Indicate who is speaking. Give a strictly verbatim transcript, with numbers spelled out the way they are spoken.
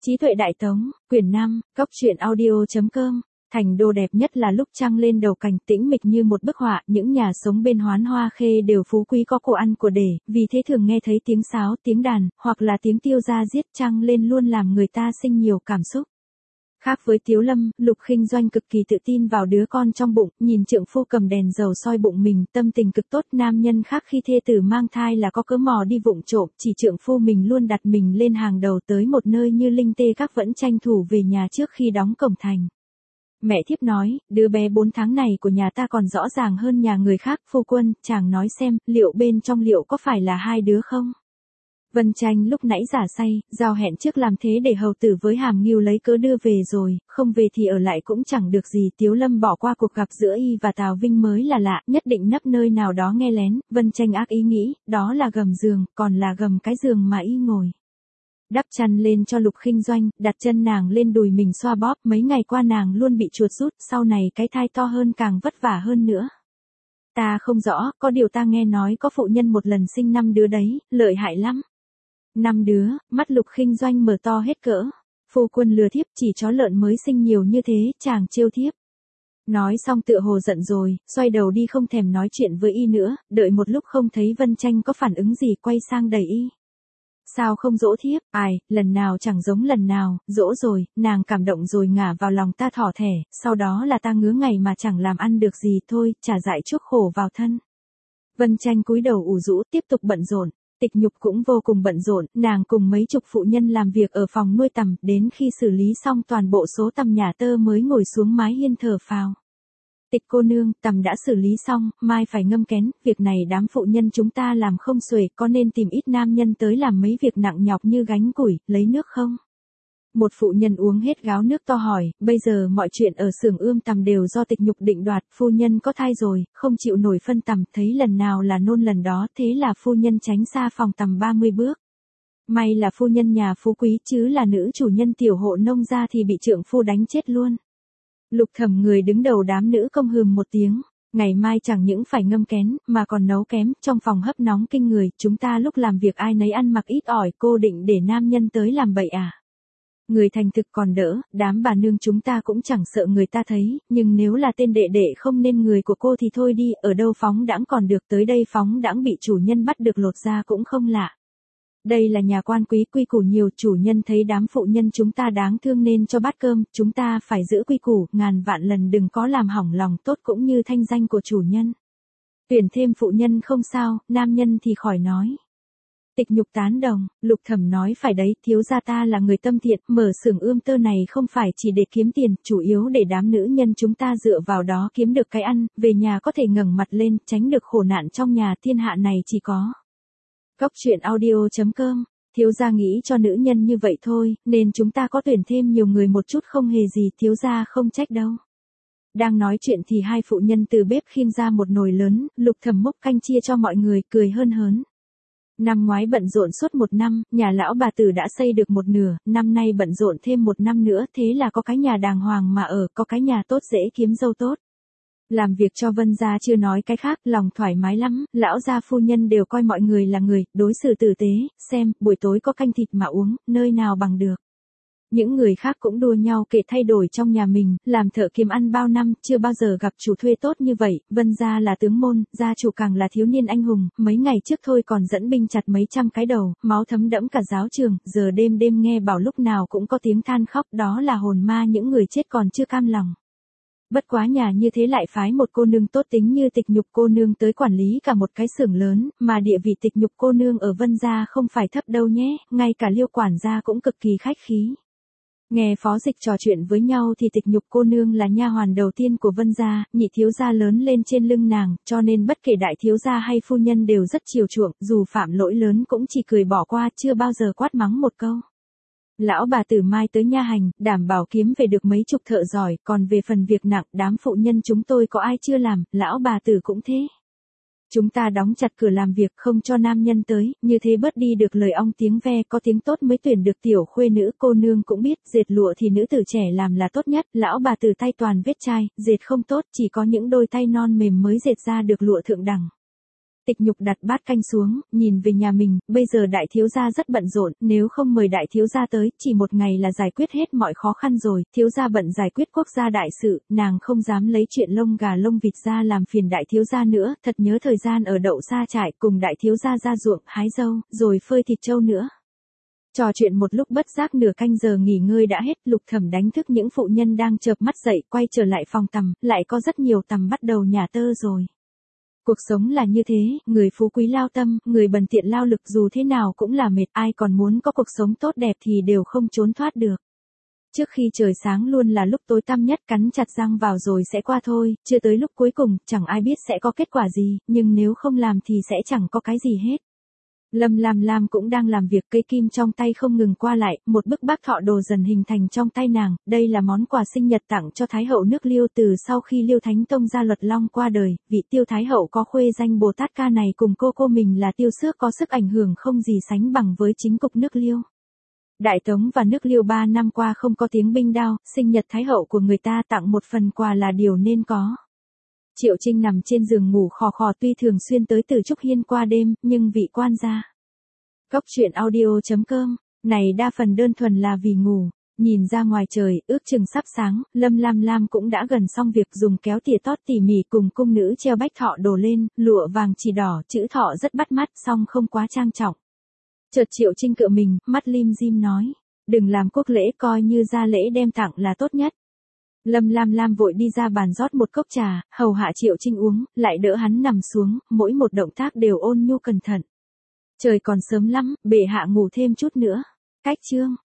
Speaker 1: Trí tuệ đại tống, quyển năm, góc truyện audio.com. Thành đô đẹp nhất là lúc trăng lên đầu cành, tĩnh mịch như một bức họa, những nhà sống bên Hoán Hoa Khê đều phú quý có của ăn của để, vì thế thường nghe thấy tiếng sáo, tiếng đàn, hoặc là tiếng tiêu ra giết trăng lên luôn làm người ta sinh nhiều cảm xúc. Khác với Tiếu Lâm, Lục Khinh Doanh cực kỳ tự tin vào đứa con trong bụng, nhìn trượng phu cầm đèn dầu soi bụng mình, tâm tình cực tốt. Nam nhân khác khi thê tử mang thai là có cớ mò đi vụng trộm, chỉ trượng phu mình luôn đặt mình lên hàng đầu, tới một nơi như Linh Tê Các vẫn tranh thủ về nhà trước khi đóng cổng thành. Mẹ thiếp nói, đứa bé bốn tháng này của nhà ta còn rõ ràng hơn nhà người khác. Phu quân, chàng nói xem, liệu bên trong liệu có phải là hai đứa không? Vân Tranh lúc nãy giả say, giao hẹn trước làm thế để hầu tử với Hàm Ngưu lấy cớ đưa về rồi, không về thì ở lại cũng chẳng được gì. Tiếu Lâm bỏ qua cuộc gặp giữa y và Tào Vinh mới là lạ, nhất định nấp nơi nào đó nghe lén. Vân Tranh ác ý nghĩ, đó là gầm giường, còn là gầm cái giường mà y ngồi. Đắp chăn lên cho Lục Khinh Doanh, đặt chân nàng lên đùi mình xoa bóp. Mấy ngày qua nàng luôn bị chuột rút, sau này cái thai to hơn càng vất vả hơn nữa. Ta không rõ, có điều ta nghe nói có phụ nhân một lần sinh năm đứa đấy, lợi hại lắm. Năm đứa, mắt Lục Khinh Doanh mở to hết cỡ. Phu quân lừa thiếp, chỉ chó lợn mới sinh nhiều như thế, chàng trêu thiếp. Nói xong tựa hồ giận rồi, xoay đầu đi không thèm nói chuyện với y nữa, đợi một lúc không thấy Vân Tranh có phản ứng gì quay sang đẩy y. Sao không dỗ thiếp, ai, lần nào chẳng giống lần nào, dỗ rồi, nàng cảm động rồi ngả vào lòng ta thỏ thẻ, sau đó là ta ngứa ngày mà chẳng làm ăn được gì thôi, trả dại chuốc khổ vào thân. Vân Tranh cúi đầu ủ rũ tiếp tục bận rộn. Tịch Nhục cũng vô cùng bận rộn, nàng cùng mấy chục phụ nhân làm việc ở phòng nuôi tằm, đến khi xử lý xong toàn bộ số tằm nhà tơ mới ngồi xuống mái hiên thở phào. Tịch cô nương, tằm đã xử lý xong, mai phải ngâm kén, việc này đám phụ nhân chúng ta làm không xuể, có nên tìm ít nam nhân tới làm mấy việc nặng nhọc như gánh củi, lấy nước không? Một phụ nhân uống hết gáo nước to hỏi, bây giờ mọi chuyện ở xưởng ươm tằm đều do Tịch Nhục định đoạt, phu nhân có thai rồi, không chịu nổi phân tằm, thấy lần nào là nôn lần đó, thế là phu nhân tránh xa phòng tằm ba mươi bước. May là phu nhân nhà phú quý chứ là nữ chủ nhân tiểu hộ nông gia thì bị trượng phu đánh chết luôn. Lục Thẩm người đứng đầu đám nữ công hừm một tiếng, ngày mai chẳng những phải ngâm kén, mà còn nấu kém, trong phòng hấp nóng kinh người, chúng ta lúc làm việc ai nấy ăn mặc ít ỏi, cô định để nam nhân tới làm bậy à? Người thành thực còn đỡ, đám bà nương chúng ta cũng chẳng sợ người ta thấy, nhưng nếu là tên đệ đệ không nên người của cô thì thôi đi, ở đâu phóng đãng còn được, tới đây phóng đãng bị chủ nhân bắt được lột ra cũng không lạ. Đây là nhà quan quý, quy củ nhiều, chủ nhân thấy đám phụ nhân chúng ta đáng thương nên cho bát cơm, chúng ta phải giữ quy củ, ngàn vạn lần đừng có làm hỏng lòng tốt cũng như thanh danh của chủ nhân. Tuyển thêm phụ nhân không sao, nam nhân thì khỏi nói. Tịch Nhục tán đồng, Lục Thẩm nói phải đấy, thiếu gia ta là người tâm thiện, mở xưởng ươm tơ này không phải chỉ để kiếm tiền, chủ yếu để đám nữ nhân chúng ta dựa vào đó kiếm được cái ăn, về nhà có thể ngẩng mặt lên, tránh được khổ nạn trong nhà, thiên hạ này chỉ có. Góc truyện audio.com, thiếu gia nghĩ cho nữ nhân như vậy thôi, nên chúng ta có tuyển thêm nhiều người một chút không hề gì, thiếu gia không trách đâu. Đang nói chuyện thì hai phụ nhân từ bếp khiêng ra một nồi lớn, Lục Thẩm múc canh chia cho mọi người, cười hớn hớn. Năm ngoái bận rộn suốt một năm, nhà lão bà tử đã xây được một nửa, năm nay bận rộn thêm một năm nữa, thế là có cái nhà đàng hoàng mà ở, có cái nhà tốt dễ kiếm dâu tốt. Làm việc cho Vân gia chưa nói cái khác, lòng thoải mái lắm, lão gia phu nhân đều coi mọi người là người, đối xử tử tế, xem, buổi tối có canh thịt mà uống, nơi nào bằng được. Những người khác cũng đua nhau kể thay đổi trong nhà mình, làm thợ kiếm ăn bao năm, chưa bao giờ gặp chủ thuê tốt như vậy, Vân gia là tướng môn, gia chủ càng là thiếu niên anh hùng, mấy ngày trước thôi còn dẫn binh chặt mấy trăm cái đầu, máu thấm đẫm cả giáo trường, giờ đêm đêm nghe bảo lúc nào cũng có tiếng than khóc, đó là hồn ma những người chết còn chưa cam lòng. Bất quá nhà như thế lại phái một cô nương tốt tính như Tịch Nhục cô nương tới quản lý cả một cái xưởng lớn, mà địa vị Tịch Nhục cô nương ở Vân gia không phải thấp đâu nhé, ngay cả Liêu quản gia cũng cực kỳ khách khí. Nghe phó dịch trò chuyện với nhau thì Tịch Nhục cô nương là nha hoàn đầu tiên của Vân gia, nhị thiếu gia lớn lên trên lưng nàng, cho nên bất kể đại thiếu gia hay phu nhân đều rất chiều chuộng, dù phạm lỗi lớn cũng chỉ cười bỏ qua, chưa bao giờ quát mắng một câu. Lão bà tử mai tới nha hành, đảm bảo kiếm về được mấy chục thợ giỏi, còn về phần việc nặng, đám phụ nhân chúng tôi có ai chưa làm, lão bà tử cũng thế. Chúng ta đóng chặt cửa làm việc không cho nam nhân tới, như thế bớt đi được lời ong tiếng ve, có tiếng tốt mới tuyển được tiểu khuê nữ. Cô nương cũng biết, dệt lụa thì nữ tử trẻ làm là tốt nhất, lão bà tử tay toàn vết chai, dệt không tốt, chỉ có những đôi tay non mềm mới dệt ra được lụa thượng đẳng. Tịch Nhục đặt bát canh xuống, nhìn về nhà mình, bây giờ đại thiếu gia rất bận rộn, nếu không mời đại thiếu gia tới, chỉ một ngày là giải quyết hết mọi khó khăn rồi, thiếu gia bận giải quyết quốc gia đại sự, nàng không dám lấy chuyện lông gà lông vịt ra làm phiền đại thiếu gia nữa, thật nhớ thời gian ở đậu sa trại cùng đại thiếu gia ra ruộng, hái dâu, rồi phơi thịt trâu nữa. Trò chuyện một lúc bất giác nửa canh giờ nghỉ ngơi đã hết, Lục Thẩm đánh thức những phụ nhân đang chợp mắt dậy, quay trở lại phòng tằm, lại có rất nhiều tằm bắt đầu nhả tơ rồi. Cuộc sống là như thế, người phú quý lao tâm, người bần tiện lao lực dù thế nào cũng là mệt, ai còn muốn có cuộc sống tốt đẹp thì đều không trốn thoát được. Trước khi trời sáng luôn là lúc tối tăm nhất, cắn chặt răng vào rồi sẽ qua thôi, chưa tới lúc cuối cùng, chẳng ai biết sẽ có kết quả gì, nhưng nếu không làm thì sẽ chẳng có cái gì hết. Lâm Lam Lam cũng đang làm việc, cây kim trong tay không ngừng qua lại, một bức bác thọ đồ dần hình thành trong tay nàng, đây là món quà sinh nhật tặng cho Thái hậu nước Liêu từ sau khi Liêu Thánh Tông gia Luật Long qua đời, vị Tiêu Thái hậu có khuê danh Bồ Tát Ca này cùng cô cô mình là Tiêu Xước có sức ảnh hưởng không gì sánh bằng với chính cục nước Liêu. Đại Tống và nước Liêu ba năm qua không có tiếng binh đao, sinh nhật Thái hậu của người ta tặng một phần quà là điều nên có. Triệu Trinh nằm trên giường ngủ khò khò, tuy thường xuyên tới Từ Trúc Hiên qua đêm, nhưng vị quan gia. Góc truyện audio chấm com, này đa phần đơn thuần là vì ngủ. Nhìn ra ngoài trời, ước chừng sắp sáng, Lâm Lam Lam cũng đã gần xong việc, dùng kéo tỉa tót tỉ mỉ cùng cung nữ treo bách thọ đồ lên, lụa vàng chỉ đỏ, chữ thọ rất bắt mắt, song không quá trang trọng. Chợt Triệu Trinh cựa mình, mắt lim dim nói, đừng làm quốc lễ, coi như gia lễ đem tặng là tốt nhất. Lâm Lam Lam vội đi ra bàn rót một cốc trà, hầu hạ Triệu Trinh uống, lại đỡ hắn nằm xuống, mỗi một động tác đều ôn nhu cẩn thận. Trời còn sớm lắm, bệ hạ ngủ thêm chút nữa. Cách chương